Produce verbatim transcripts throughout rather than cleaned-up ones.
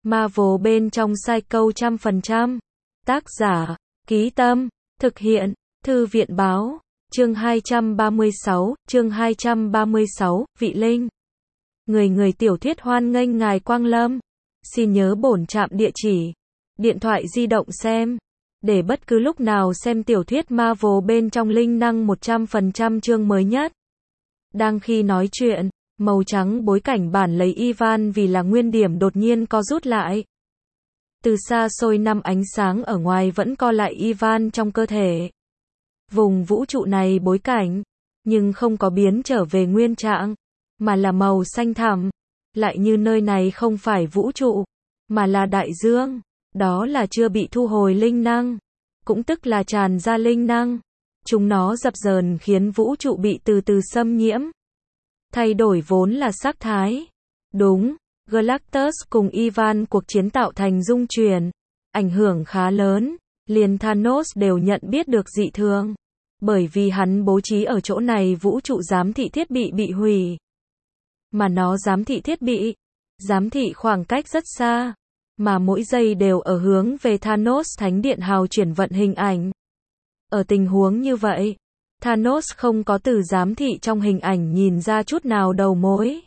Marvel bên trong Psycho trăm phần trăm. Tác giả, Ký Tâm, thực hiện, Thư viện báo, chương hai trăm ba mươi sáu, chương hai trăm ba mươi sáu, Vị Linh. Người người tiểu thuyết hoan nghênh ngài Quang Lâm. Xin nhớ bổn trạm địa chỉ. Điện thoại di động xem. Để bất cứ lúc nào xem tiểu thuyết Marvel bên trong linh năng một trăm phần trăm chương mới nhất. Đang khi nói chuyện, màu trắng bối cảnh bản lấy Ivan vì là nguyên điểm đột nhiên co rút lại. Từ xa xôi năm ánh sáng ở ngoài vẫn co lại Ivan trong cơ thể. Vùng vũ trụ này bối cảnh, nhưng không có biến trở về nguyên trạng, mà là màu xanh thẳm, lại như nơi này không phải vũ trụ, mà là đại dương, đó là chưa bị thu hồi linh năng, cũng tức là tràn ra linh năng. Chúng nó dập dờn khiến vũ trụ bị từ từ xâm nhiễm, thay đổi vốn là sắc thái. Đúng, Galactus cùng Ivan cuộc chiến tạo thành dung chuyển, ảnh hưởng khá lớn, liền Thanos đều nhận biết được dị thường, bởi vì hắn bố trí ở chỗ này vũ trụ giám thị thiết bị bị hủy. Mà nó giám thị thiết bị, giám thị khoảng cách rất xa, mà mỗi giây đều ở hướng về Thanos Thánh Điện Hào chuyển vận hình ảnh. Ở tình huống như vậy, Thanos không có từ giám thị trong hình ảnh nhìn ra chút nào đầu mối.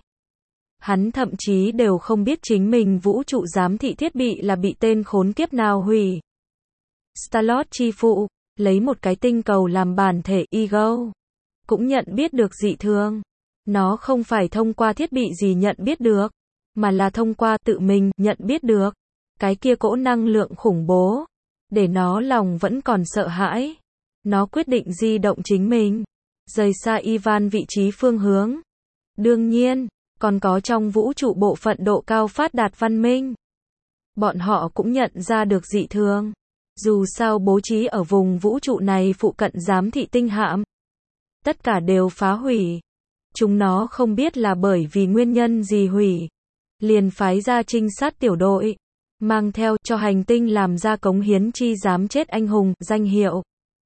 Hắn thậm chí đều không biết chính mình vũ trụ giám thị thiết bị là bị tên khốn kiếp nào hủy. Star-Lord chi phụ, lấy một cái tinh cầu làm bản thể Ego, cũng nhận biết được dị thường. Nó không phải thông qua thiết bị gì nhận biết được, mà là thông qua tự mình nhận biết được. Cái kia cỗ năng lượng khủng bố, để nó lòng vẫn còn sợ hãi. Nó quyết định di động chính mình, rời xa Ivan vị trí phương hướng. Đương nhiên, còn có trong vũ trụ bộ phận độ cao phát đạt văn minh. Bọn họ cũng nhận ra được dị thường. Dù sao bố trí ở vùng vũ trụ này phụ cận giám thị tinh hạm, tất cả đều phá hủy. Chúng nó không biết là bởi vì nguyên nhân gì hủy, liền phái ra trinh sát tiểu đội, mang theo cho hành tinh làm ra cống hiến chi dám chết anh hùng danh hiệu,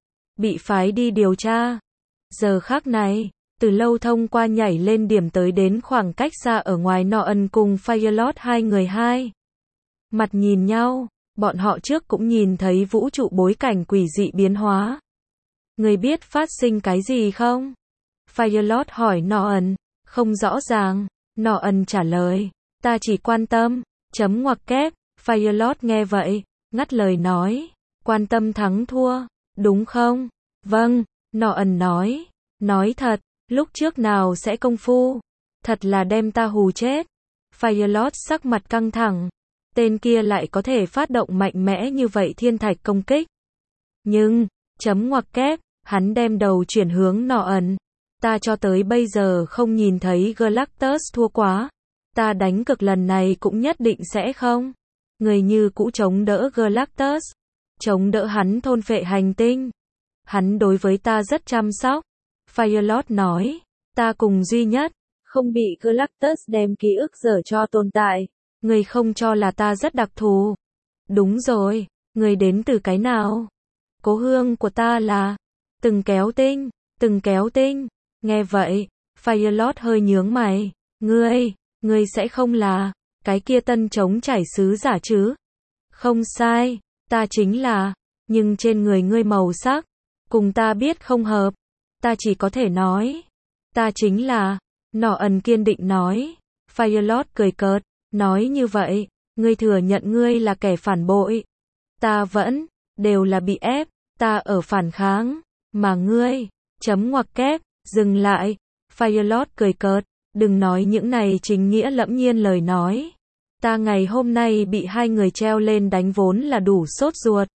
bị phái đi điều tra. Giờ khắc này, từ lâu thông qua nhảy lên điểm tới đến khoảng cách xa ở ngoài Norton cùng Firelord hai người hai mặt nhìn nhau, bọn họ trước cũng nhìn thấy vũ trụ bối cảnh quỷ dị biến hóa. Người biết phát sinh cái gì không? Firelord hỏi Norton. Không rõ ràng, Norton trả lời. Ta chỉ quan tâm, chấm ngoặc kép. Firelord nghe vậy, ngắt lời nói. Quan tâm thắng thua, đúng không? Vâng, Norton nói. Nói thật, lúc trước nào sẽ công phu? Thật là đem ta hù chết. Firelord sắc mặt căng thẳng. Tên kia lại có thể phát động mạnh mẽ như vậy thiên thạch công kích. Nhưng, chấm ngoặc kép, hắn đem đầu chuyển hướng Norton. Ta cho tới bây giờ không nhìn thấy Galactus thua quá. Ta đánh cực lần này cũng nhất định sẽ không. Người như cũ chống đỡ Galactus. Chống đỡ hắn thôn phệ hành tinh. Hắn đối với ta rất chăm sóc. Firelord nói. Ta cùng duy nhất, không bị Galactus đem ký ức dở cho tồn tại. Người không cho là ta rất đặc thù. Đúng rồi, người đến từ cái nào? Cố hương của ta là từng kéo tinh, từng kéo tinh. Nghe vậy, Firelord hơi nhướng mày. Ngươi, ngươi sẽ không là cái kia tân chống chảy sứ giả chứ? Không sai, ta chính là, nhưng trên người ngươi màu sắc, cùng ta biết không hợp. Ta chỉ có thể nói, ta chính là, Norton kiên định nói. Firelord cười cợt, nói như vậy, ngươi thừa nhận ngươi là kẻ phản bội. Ta vẫn, đều là bị ép, ta ở phản kháng, mà ngươi, chấm ngoặc kép, dừng lại. Firelord cười cợt, đừng nói những này chính nghĩa lẫm nhiên lời nói. Ta ngày hôm nay bị hai người treo lên đánh vốn là đủ sốt ruột.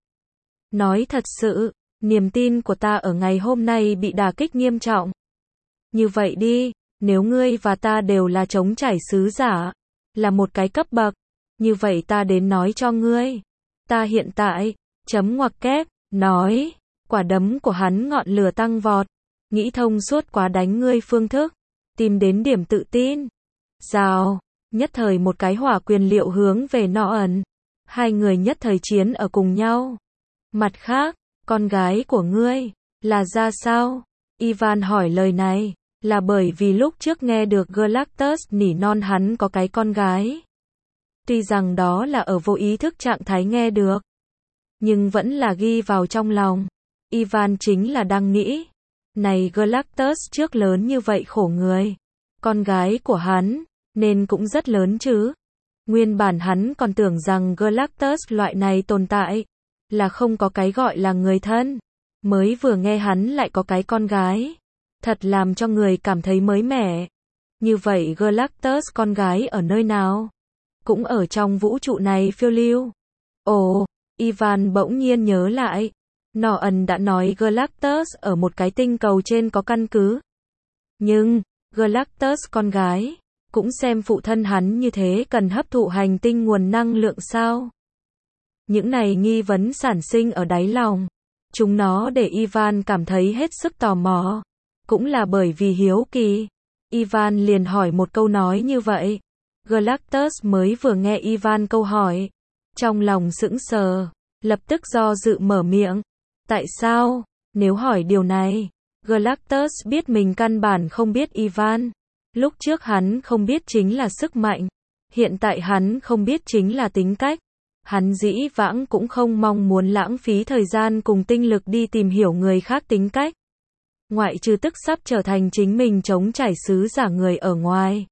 Nói thật sự, niềm tin của ta ở ngày hôm nay bị đả kích nghiêm trọng. Như vậy đi, nếu ngươi và ta đều là chống chảy sứ giả, là một cái cấp bậc, như vậy ta đến nói cho ngươi. Ta hiện tại, chấm ngoặc kép, nói, quả đấm của hắn ngọn lửa tăng vọt, nghĩ thông suốt quá đánh ngươi phương thức, tìm đến điểm tự tin. Rào, nhất thời một cái hỏa quyền liệu hướng về Norton. Hai người nhất thời chiến ở cùng nhau. Mặt khác, con gái của ngươi, là ra sao? Ivan hỏi lời này, là bởi vì lúc trước nghe được Galactus nỉ non hắn có cái con gái. Tuy rằng đó là ở vô ý thức trạng thái nghe được, nhưng vẫn là ghi vào trong lòng. Ivan chính là đang nghĩ, này Galactus trước lớn như vậy khổ người, con gái của hắn, nên cũng rất lớn chứ. Nguyên bản hắn còn tưởng rằng Galactus loại này tồn tại, là không có cái gọi là người thân. Mới vừa nghe hắn lại có cái con gái, thật làm cho người cảm thấy mới mẻ. Như vậy Galactus con gái ở nơi nào? Cũng ở trong vũ trụ này phiêu lưu. Ồ, Ivan bỗng nhiên nhớ lại. Nolan đã nói Galactus ở một cái tinh cầu trên có căn cứ. Nhưng, Galactus con gái, cũng xem phụ thân hắn như thế cần hấp thụ hành tinh nguồn năng lượng sao? Những này nghi vấn sản sinh ở đáy lòng. Chúng nó để Ivan cảm thấy hết sức tò mò. Cũng là bởi vì hiếu kỳ. Ivan liền hỏi một câu nói như vậy. Galactus mới vừa nghe Ivan câu hỏi. Trong lòng sững sờ. Lập tức do dự mở miệng. Tại sao? Nếu hỏi điều này, Galactus biết mình căn bản không biết Ivan. Lúc trước hắn không biết chính là sức mạnh. Hiện tại hắn không biết chính là tính cách. Hắn dĩ vãng cũng không mong muốn lãng phí thời gian cùng tinh lực đi tìm hiểu người khác tính cách. Ngoại trừ tức sắp trở thành chính mình chống trải sứ giả người ở ngoài.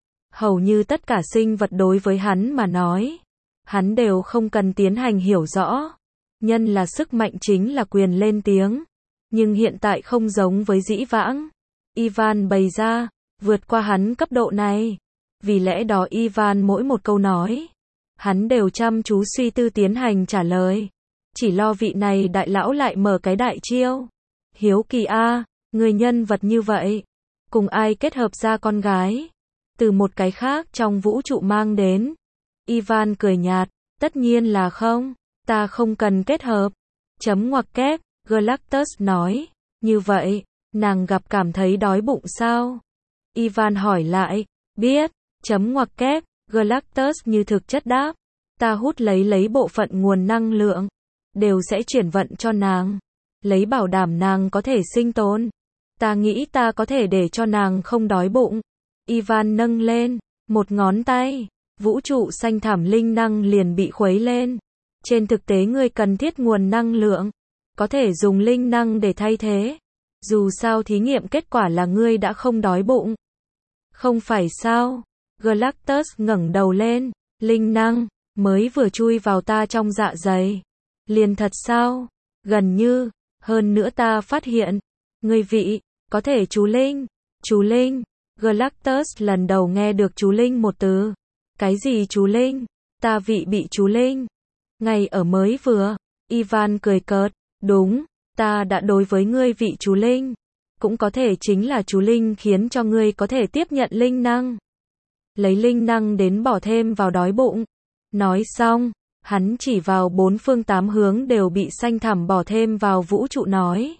Hầu như tất cả sinh vật đối với hắn mà nói, hắn đều không cần tiến hành hiểu rõ. Nhân là sức mạnh chính là quyền lên tiếng. Nhưng hiện tại không giống với dĩ vãng. Ivan bày ra, vượt qua hắn cấp độ này. Vì lẽ đó Ivan mỗi một câu nói, hắn đều chăm chú suy tư tiến hành trả lời. Chỉ lo vị này đại lão lại mở cái đại chiêu. Hiếu kỳ a, người nhân vật như vậy, cùng ai kết hợp ra con gái? Từ một cái khác trong vũ trụ mang đến. Ivan cười nhạt, tất nhiên là không, ta không cần kết hợp. Chấm ngoặc kép, Galactus nói, như vậy, nàng gặp cảm thấy đói bụng sao? Ivan hỏi lại, biết, chấm ngoặc kép, Galactus như thực chất đáp, ta hút lấy lấy bộ phận nguồn năng lượng, đều sẽ chuyển vận cho nàng, lấy bảo đảm nàng có thể sinh tồn. Ta nghĩ ta có thể để cho nàng không đói bụng. Ivan nâng lên, một ngón tay, vũ trụ xanh thảm linh năng liền bị khuấy lên. Trên thực tế ngươi cần thiết nguồn năng lượng, có thể dùng linh năng để thay thế. Dù sao thí nghiệm kết quả là ngươi đã không đói bụng. Không phải sao? Galactus ngẩng đầu lên, linh năng, mới vừa chui vào ta trong dạ dày. Liền thật sao? Gần như, hơn nữa ta phát hiện, ngươi vị, có thể chú linh. Chú linh, Galactus lần đầu nghe được chú linh một từ. Cái gì chú linh? Ta vị bị chú linh. Ngay ở mới vừa, Ivan cười cợt, đúng, ta đã đối với ngươi vị chú linh. Cũng có thể chính là chú linh khiến cho ngươi có thể tiếp nhận linh năng. Lấy linh năng đến bỏ thêm vào đói bụng. Nói xong, hắn chỉ vào bốn phương tám hướng đều bị xanh thẳm bỏ thêm vào vũ trụ nói.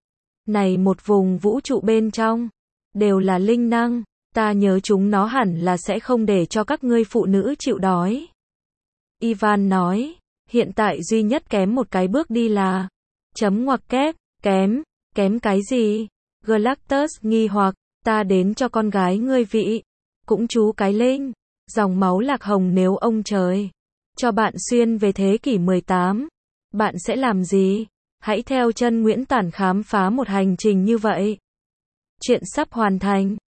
Này một vùng vũ trụ bên trong, đều là linh năng, ta nhớ chúng nó hẳn là sẽ không để cho các ngươi phụ nữ chịu đói. Ivan nói, hiện tại duy nhất kém một cái bước đi là, chấm ngoặc kép, kém, kém cái gì? Galactus nghi hoặc, ta đến cho con gái ngươi vị, cũng chú cái linh, dòng máu lạc hồng nếu ông trời cho bạn xuyên về thế kỷ mười tám, bạn sẽ làm gì? Hãy theo chân Nguyễn Tản khám phá một hành trình như vậy. Chuyện sắp hoàn thành.